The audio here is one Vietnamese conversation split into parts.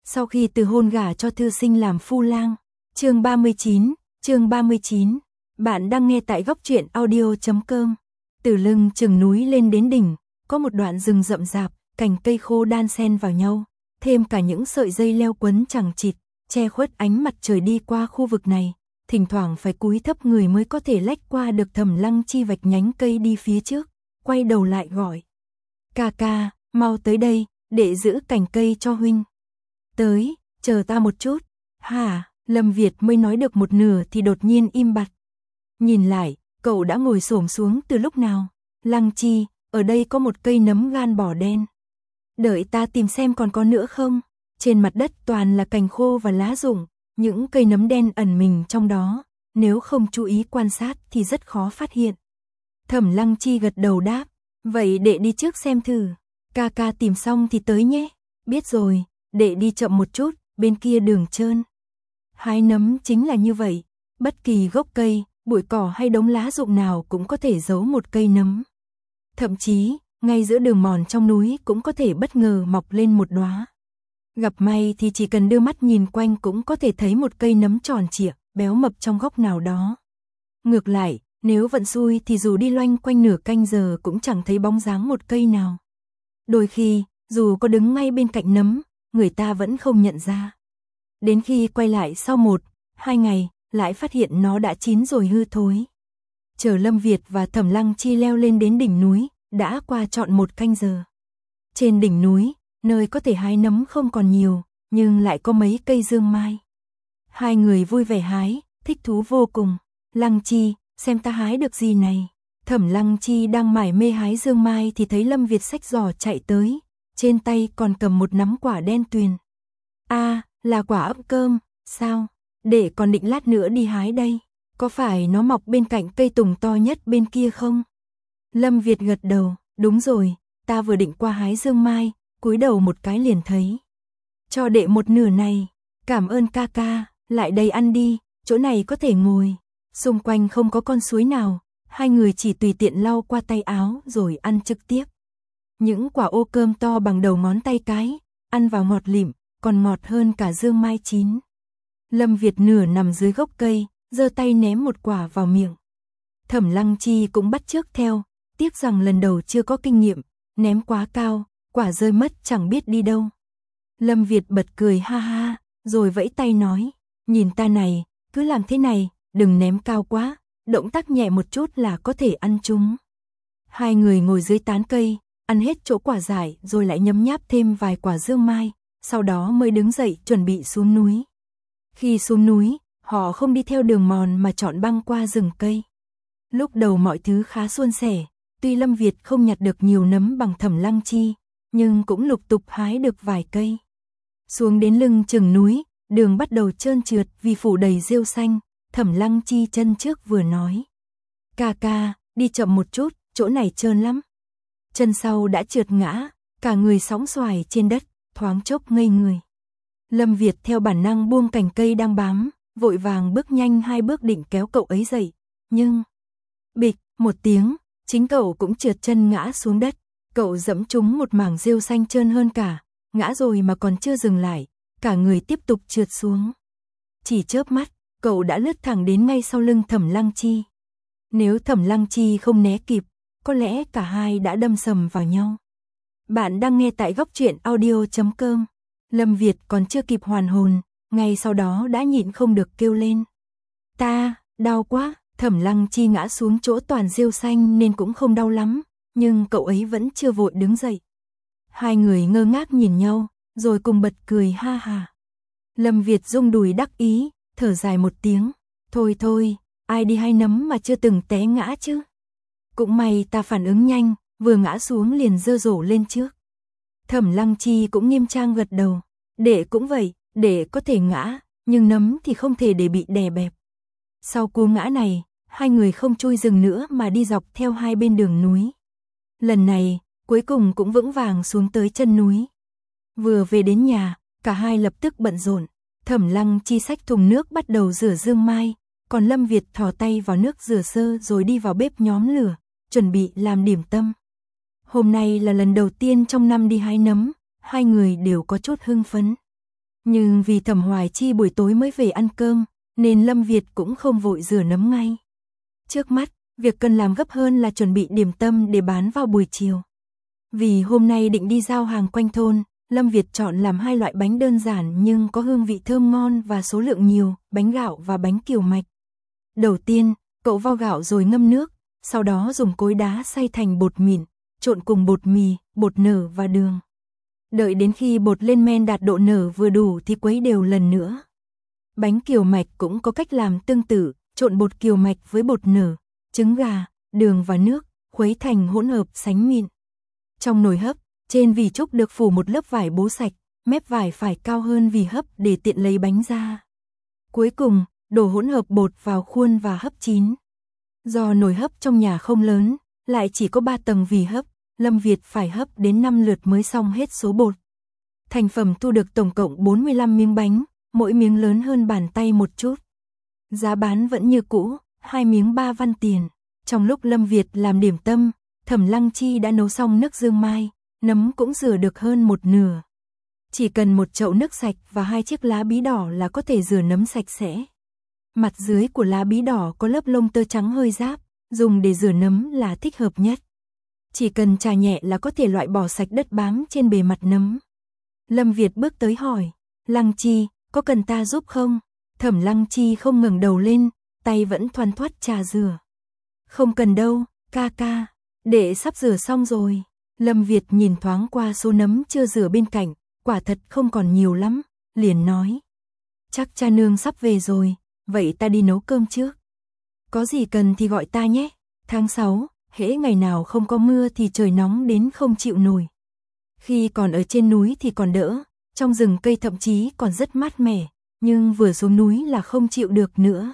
Sau khi từ hôn gả cho thư sinh làm phu lang. Chương 39. Bạn đang nghe tại góc truyện audio.com. Từ lưng chừng núi lên đến đỉnh, có một đoạn rừng rậm rạp, cành cây khô đan xen vào nhau, thêm cả những sợi dây leo quấn chằng chịt, che khuất ánh mặt trời đi qua khu vực này. Thỉnh thoảng phải cúi thấp người mới có thể lách qua được. Thẩm Lăng Chi vạch nhánh cây đi phía trước, quay đầu lại gọi. Ca ca, mau tới đây, để giữ cành cây cho huynh. Tới, chờ ta một chút. Hả, Lâm Việt mới nói được một nửa thì đột nhiên im bặt. Nhìn lại, cậu đã ngồi xổm xuống từ lúc nào? Lăng Chi, ở đây có một cây nấm gan bò đen. Đợi ta tìm xem còn có nữa không? Trên mặt đất toàn là cành khô và lá rụng, những cây nấm đen ẩn mình trong đó, nếu không chú ý quan sát thì rất khó phát hiện. Thẩm Lăng Chi gật đầu đáp, vậy đệ đi trước xem thử. Ca ca tìm xong thì tới nhé. Biết rồi, đệ đi chậm một chút, bên kia đường trơn. Hái nấm chính là như vậy, bất kỳ gốc cây, bụi cỏ hay đống lá rụng nào cũng có thể giấu một cây nấm. Thậm chí, ngay giữa đường mòn trong núi cũng có thể bất ngờ mọc lên một đóa. Gặp may thì chỉ cần đưa mắt nhìn quanh cũng có thể thấy một cây nấm tròn trịa, béo mập trong góc nào đó. Ngược lại, nếu vận xui thì dù đi loanh quanh nửa canh giờ cũng chẳng thấy bóng dáng một cây nào. Đôi khi, dù có đứng ngay bên cạnh nấm, người ta vẫn không nhận ra. Đến khi quay lại sau 1-2 ngày, lại phát hiện nó đã chín rồi hư thối. Chờ Lâm Việt và Thẩm Lăng Chi leo lên đến đỉnh núi, đã qua trọn 1 canh giờ. Trên đỉnh núi, nơi có thể hái nấm không còn nhiều, nhưng lại có mấy cây dương mai. Hai người vui vẻ hái, thích thú vô cùng. Lăng Chi, xem ta hái được gì này. Thẩm Lăng Chi đang mải mê hái dương mai thì thấy Lâm Việt xách giỏ chạy tới, trên tay còn cầm một nắm quả đen tuyền. À, là quả ấp cơm, sao? Để còn định lát nữa đi hái đây. Có phải nó mọc bên cạnh cây tùng to nhất bên kia không? Lâm Việt gật đầu, đúng rồi, ta vừa định qua hái dương mai, cúi đầu một cái liền thấy. Cho đệ một nửa này, cảm ơn ca ca, lại đây ăn đi, chỗ này có thể ngồi. Xung quanh không có con suối nào, hai người chỉ tùy tiện lau qua tay áo rồi ăn trực tiếp. Những quả ô cơm to bằng đầu ngón tay cái, ăn vào ngọt lịm, còn ngọt hơn cả dương mai chín. Lâm Việt nửa nằm dưới gốc cây, giơ tay ném một quả vào miệng. Thẩm Lăng Chi cũng bắt chước theo, tiếc rằng lần đầu chưa có kinh nghiệm, ném quá cao, quả rơi mất chẳng biết đi đâu. Lâm Việt bật cười ha ha, rồi vẫy tay nói, nhìn ta này, cứ làm thế này, đừng ném cao quá, động tác nhẹ một chút là có thể ăn chúng. Hai người ngồi dưới tán cây, ăn hết chỗ quả dại rồi lại nhấm nháp thêm vài quả dương mai, sau đó mới đứng dậy chuẩn bị xuống núi. Khi xuống núi, họ không đi theo đường mòn mà chọn băng qua rừng cây. Lúc đầu mọi thứ khá suôn sẻ, tuy Lâm Việt không nhặt được nhiều nấm bằng Thẩm Lăng Chi, nhưng cũng lục tục hái được vài cây. Xuống đến lưng chừng núi, đường bắt đầu trơn trượt vì phủ đầy rêu xanh. Thẩm Lăng Chi chân trước vừa nói, ca ca, đi chậm một chút, chỗ này trơn lắm. Chân sau đã trượt ngã, cả người sóng xoài trên đất, thoáng chốc ngây người. Lâm Việt theo bản năng buông cành cây đang bám, vội vàng bước nhanh 2 bước định kéo cậu ấy dậy, nhưng bịch một tiếng, chính cậu cũng trượt chân ngã xuống đất. Cậu dẫm trúng một mảng rêu xanh trơn hơn cả, ngã rồi mà còn chưa dừng lại, cả người tiếp tục trượt xuống. Chỉ chớp mắt, cậu đã lướt thẳng đến ngay sau lưng Thẩm Lăng Chi. Nếu Thẩm Lăng Chi không né kịp, có lẽ cả hai đã đâm sầm vào nhau. Bạn đang nghe tại góc truyện audio.com. Lâm Việt còn chưa kịp hoàn hồn, ngay sau đó đã nhịn không được kêu lên. Ta, đau quá. Thẩm Lăng Chi ngã xuống chỗ toàn rêu xanh nên cũng không đau lắm, nhưng cậu ấy vẫn chưa vội đứng dậy. Hai người ngơ ngác nhìn nhau, rồi cùng bật cười ha ha. Lâm Việt rung đùi đắc ý, thở dài một tiếng. Thôi thôi, ai đi hái nấm mà chưa từng té ngã chứ. Cũng may ta phản ứng nhanh, vừa ngã xuống liền giơ rổ lên trước. Thẩm Lăng Chi cũng nghiêm trang gật đầu. Đệ cũng vậy, đệ có thể ngã, nhưng nấm thì không thể để bị đè bẹp. Sau cú ngã này, hai người không chui rừng nữa mà đi dọc theo hai bên đường núi. Lần này, cuối cùng cũng vững vàng xuống tới chân núi. Vừa về đến nhà, cả hai lập tức bận rộn. Thẩm Lăng Chi xách thùng nước bắt đầu rửa dương mai, còn Lâm Việt thò tay vào nước rửa sơ rồi đi vào bếp nhóm lửa, chuẩn bị làm điểm tâm. Hôm nay là lần đầu tiên trong năm đi hái nấm, hai người đều có chút hưng phấn. Nhưng vì Thẩm Hoài Chi buổi tối mới về ăn cơm, nên Lâm Việt cũng không vội rửa nấm ngay. Trước mắt, việc cần làm gấp hơn là chuẩn bị điểm tâm để bán vào buổi chiều. Vì hôm nay định đi giao hàng quanh thôn, Lâm Việt chọn làm 2 loại bánh đơn giản nhưng có hương vị thơm ngon và số lượng nhiều, bánh gạo và bánh kiều mạch. Đầu tiên, cậu vo gạo rồi ngâm nước, sau đó dùng cối đá xay thành bột mịn, trộn cùng bột mì, bột nở và đường. Đợi đến khi bột lên men đạt độ nở vừa đủ thì quấy đều lần nữa. Bánh kiều mạch cũng có cách làm tương tự, trộn bột kiều mạch với bột nở, trứng gà, đường và nước, khuấy thành hỗn hợp sánh mịn. Trong nồi hấp, trên vỉ trúc được phủ một lớp vải bố sạch, mép vải phải cao hơn vỉ hấp để tiện lấy bánh ra. Cuối cùng, đổ hỗn hợp bột vào khuôn và hấp chín. Do nồi hấp trong nhà không lớn, lại chỉ có 3 tầng vỉ hấp, Lâm Việt phải hấp đến 5 lượt mới xong hết số bột. Thành phẩm thu được tổng cộng 45 miếng bánh, mỗi miếng lớn hơn bàn tay một chút. Giá bán vẫn như cũ, 2 miếng 3 văn tiền. Trong lúc Lâm Việt làm điểm tâm, Thẩm Lăng Chi đã nấu xong nước dương mai, nấm cũng rửa được hơn một nửa. Chỉ cần một chậu nước sạch và 2 chiếc lá bí đỏ là có thể rửa nấm sạch sẽ. Mặt dưới của lá bí đỏ có lớp lông tơ trắng hơi ráp, dùng để rửa nấm là thích hợp nhất. Chỉ cần chà nhẹ là có thể loại bỏ sạch đất bám trên bề mặt nấm. Lâm Việt bước tới hỏi, Lăng Chi, có cần ta giúp không? Thẩm Lăng Chi không ngẩng đầu lên, tay vẫn thoăn thoắt chà rửa. Không cần đâu, ca ca, đệ sắp rửa xong rồi. Lâm Việt nhìn thoáng qua số nấm chưa rửa bên cạnh, quả thật không còn nhiều lắm, liền nói. Chắc cha nương sắp về rồi, vậy ta đi nấu cơm trước. Có gì cần thì gọi ta nhé. Tháng 6, hễ ngày nào không có mưa thì trời nóng đến không chịu nổi. Khi còn ở trên núi thì còn đỡ, trong rừng cây thậm chí còn rất mát mẻ, nhưng vừa xuống núi là không chịu được nữa.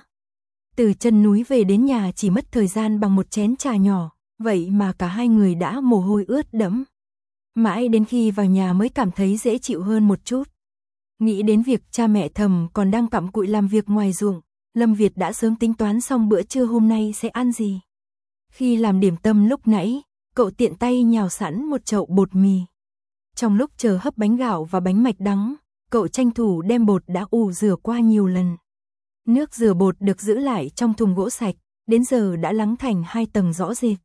Từ chân núi về đến nhà chỉ mất thời gian bằng một chén trà nhỏ, vậy mà cả hai người đã mồ hôi ướt đẫm. Mãi đến khi vào nhà mới cảm thấy dễ chịu hơn một chút. Nghĩ đến việc cha mẹ Thẩm còn đang cặm cụi làm việc ngoài ruộng, Lâm Việt đã sớm tính toán xong bữa trưa hôm nay sẽ ăn gì. Khi làm điểm tâm lúc nãy, cậu tiện tay nhào sẵn một chậu bột mì. Trong lúc chờ hấp bánh gạo và bánh mạch đắng, cậu tranh thủ đem bột đã ủ rửa qua nhiều lần. Nước rửa bột được giữ lại trong thùng gỗ sạch, đến giờ đã lắng thành 2 tầng rõ rệt.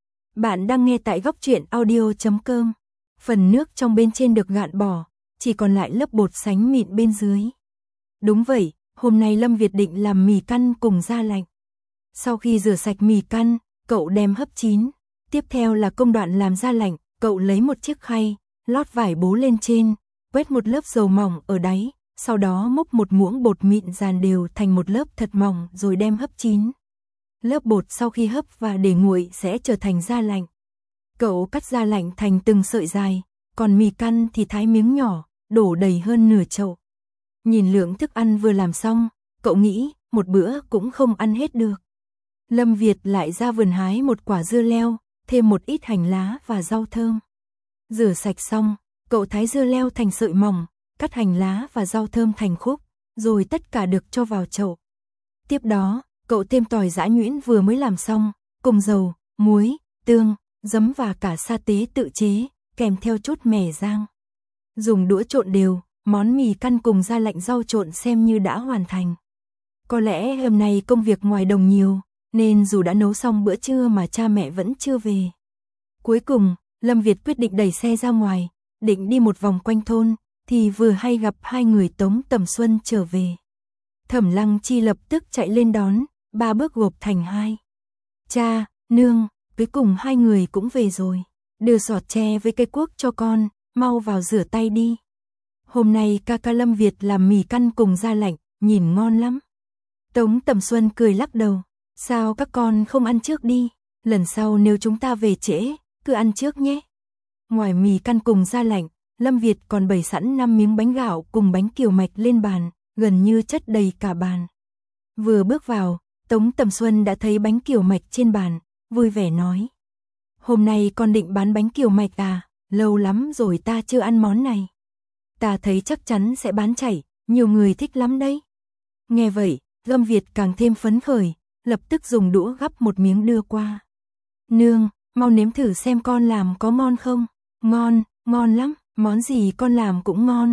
Bạn đang nghe tại góc truyện audio.com. Phần nước trong bên trên được gạn bỏ, chỉ còn lại lớp bột sánh mịn bên dưới. Đúng vậy, hôm nay Lâm Việt định làm mì căn cùng da lạnh. Sau khi rửa sạch mì căn, cậu đem hấp chín. Tiếp theo là công đoạn làm da lạnh, cậu lấy một chiếc khay, lót vải bố lên trên, quét một lớp dầu mỏng ở đáy, sau đó múc một muỗng bột mịn dàn đều thành một lớp thật mỏng rồi đem hấp chín. Lớp bột sau khi hấp và để nguội sẽ trở thành da lạnh. Cậu cắt da lạnh thành từng sợi dài, còn mì căn thì thái miếng nhỏ, đổ đầy hơn nửa chậu. Nhìn lượng thức ăn vừa làm xong, cậu nghĩ một bữa cũng không ăn hết được. Lâm Việt lại ra vườn hái một quả dưa leo, thêm một ít hành lá và rau thơm. Rửa sạch xong, cậu thái dưa leo thành sợi mỏng, cắt hành lá và rau thơm thành khúc, rồi tất cả được cho vào chậu. Tiếp đó, cậu thêm tỏi giã nhuyễn vừa mới làm xong, cùng dầu, muối, tương, giấm và cả sa tế tự chế, kèm theo chút mè rang. Dùng đũa trộn đều, món mì căn cùng da lạnh rau trộn xem như đã hoàn thành. Có lẽ hôm nay công việc ngoài đồng nhiều, nên dù đã nấu xong bữa trưa mà cha mẹ vẫn chưa về. Cuối cùng, Lâm Việt quyết định đẩy xe ra ngoài, định đi một vòng quanh thôn, thì vừa hay gặp hai người Tống Tầm Xuân trở về. Thẩm Lăng Chi lập tức chạy lên đón, 3 bước gộp thành 2. Cha, nương, cuối cùng hai người cũng về rồi. Đưa sọt tre với cây cuốc cho con, mau vào rửa tay đi. Hôm nay ca ca Lâm Việt làm mì căn cùng da lạnh, nhìn ngon lắm. Tống Tầm Xuân cười lắc đầu. Sao các con không ăn trước đi? Lần sau nếu chúng ta về trễ, cứ ăn trước nhé. Ngoài mì căn cùng da lạnh, Lâm Việt còn bày sẵn 5 miếng bánh gạo cùng bánh kiều mạch lên bàn, gần như chất đầy cả bàn. Vừa bước vào, Tống Tầm Xuân đã thấy bánh kiều mạch trên bàn, vui vẻ nói. Hôm nay con định bán bánh kiều mạch à, lâu lắm rồi ta chưa ăn món này. Ta thấy chắc chắn sẽ bán chảy, nhiều người thích lắm đấy. Nghe vậy, Lâm Việt càng thêm phấn khởi, lập tức dùng đũa gắp một miếng đưa qua. Nương, mau nếm thử xem con làm có ngon không? Ngon, ngon lắm, món gì con làm cũng ngon.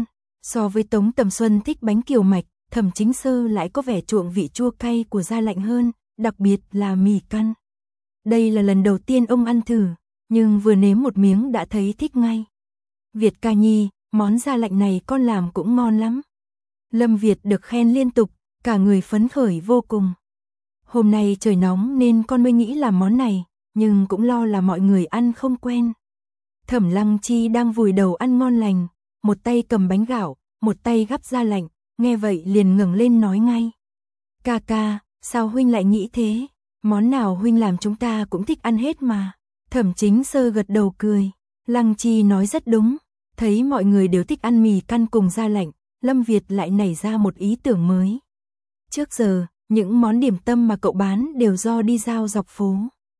So với Tống Tầm Xuân thích bánh kiều mạch, Thẩm Chính Sơ lại có vẻ chuộng vị chua cay của da lạnh hơn, đặc biệt là mì căn. Đây là lần đầu tiên ông ăn thử, nhưng vừa nếm một miếng đã thấy thích ngay. Việt ca nhi, món da lạnh này con làm cũng ngon lắm. Lâm Việt được khen liên tục, cả người phấn khởi vô cùng. Hôm nay trời nóng nên con mới nghĩ làm món này, nhưng cũng lo là mọi người ăn không quen. Thẩm Lăng Chi đang vùi đầu ăn ngon lành, một tay cầm bánh gạo, một tay gắp da lạnh, nghe vậy liền ngẩng lên nói ngay. Ca ca, sao huynh lại nghĩ thế? Món nào huynh làm chúng ta cũng thích ăn hết mà. Thẩm Chính Sơ gật đầu cười. Lăng Chi nói rất đúng. Thấy mọi người đều thích ăn mì căn cùng da lạnh, Lâm Việt lại nảy ra một ý tưởng mới. Trước giờ, những món điểm tâm mà cậu bán đều do đi giao dọc phố.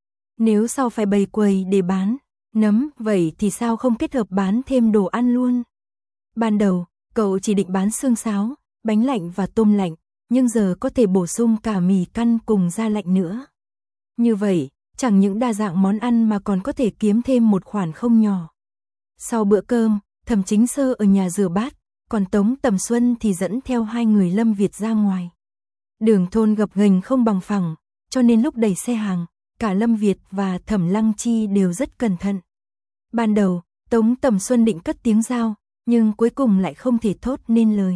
Nếu sau phải bày quầy để bán nấm, vậy thì sao không kết hợp bán thêm đồ ăn luôn? Ban đầu, cậu chỉ định bán xương sáo, bánh lạnh và tôm lạnh, nhưng giờ có thể bổ sung cả mì căn cùng da lạnh nữa. Như vậy, chẳng những đa dạng món ăn mà còn có thể kiếm thêm một khoản không nhỏ. Sau bữa cơm, Thẩm Chính Sơ ở nhà rửa bát, còn Tống Tầm Xuân thì dẫn theo hai người Lâm Việt ra ngoài. Đường thôn gập ghềnh không bằng phẳng, cho nên lúc đẩy xe hàng, cả Lâm Việt và Thẩm Lăng Chi đều rất cẩn thận. Ban đầu, Tống Tầm Xuân định cất tiếng giao, nhưng cuối cùng lại không thể thốt nên lời.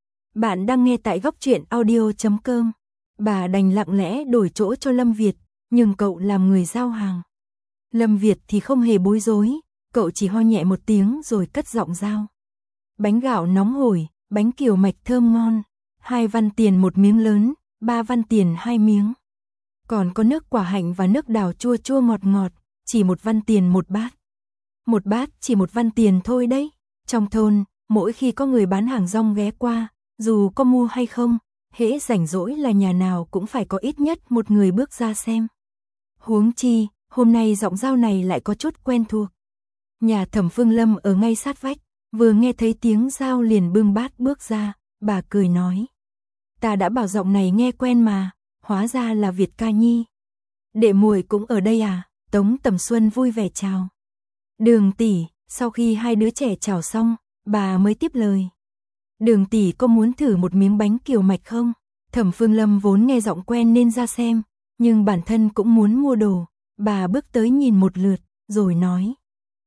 Bạn đang nghe tại góc truyện audio.com. Bà đành lặng lẽ đổi chỗ cho Lâm Việt, nhưng cậu làm người giao hàng. Lâm Việt thì không hề bối rối, cậu chỉ ho nhẹ một tiếng rồi cất giọng giao. Bánh gạo nóng hổi, bánh kiều mạch thơm ngon, 2 văn tiền một miếng lớn, 3 văn tiền 2 miếng. Còn có nước quả hạnh và nước đào chua chua ngọt ngọt, chỉ 1 văn tiền một bát. Một bát chỉ 1 văn tiền thôi đấy. Trong thôn, mỗi khi có người bán hàng rong ghé qua, dù có mua hay không, hễ rảnh rỗi là nhà nào cũng phải có ít nhất một người bước ra xem. Huống chi, hôm nay giọng giao này lại có chút quen thuộc. Nhà Thẩm Phương Lâm ở ngay sát vách, vừa nghe thấy tiếng giao liền bưng bát bước ra, bà cười nói. Ta đã bảo giọng này nghe quen mà, hóa ra là Việt ca nhi. Đệ muội cũng ở đây à? Tống Tầm Xuân vui vẻ chào. Đường tỷ, sau khi hai đứa trẻ chào xong, bà mới tiếp lời. Đường tỷ có muốn thử một miếng bánh kiều mạch không? Thẩm Phương Lâm vốn nghe giọng quen nên ra xem, nhưng bản thân cũng muốn mua đồ. Bà bước tới nhìn một lượt, rồi nói.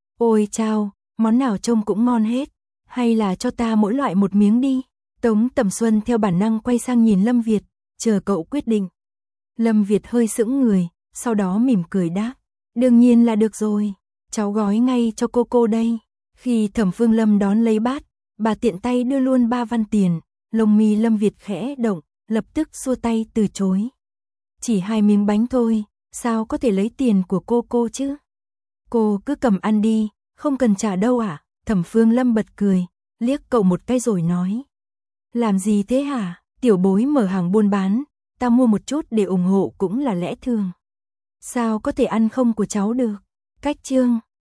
Ôi chao, món nào trông cũng ngon hết, hay là cho ta mỗi loại một miếng đi. Tống Tầm Xuân theo bản năng quay sang nhìn Lâm Việt, chờ cậu quyết định. Lâm Việt hơi sững người, sau đó mỉm cười đáp. Đương nhiên là được rồi, cháu gói ngay cho cô đây. Khi Thẩm Phương Lâm đón lấy bát, bà tiện tay đưa luôn 3 văn tiền, lông mi Lâm Việt khẽ động, lập tức xua tay từ chối. Chỉ 2 miếng bánh thôi, sao có thể lấy tiền của cô chứ? Cô cứ cầm ăn đi, không cần trả đâu à? Thẩm Phương Lâm bật cười, liếc cậu một cái rồi nói. Làm gì thế hả? Tiểu bối mở hàng buôn bán, ta mua một chút để ủng hộ cũng là lẽ thường. Sao có thể ăn không của cháu được? Cách chương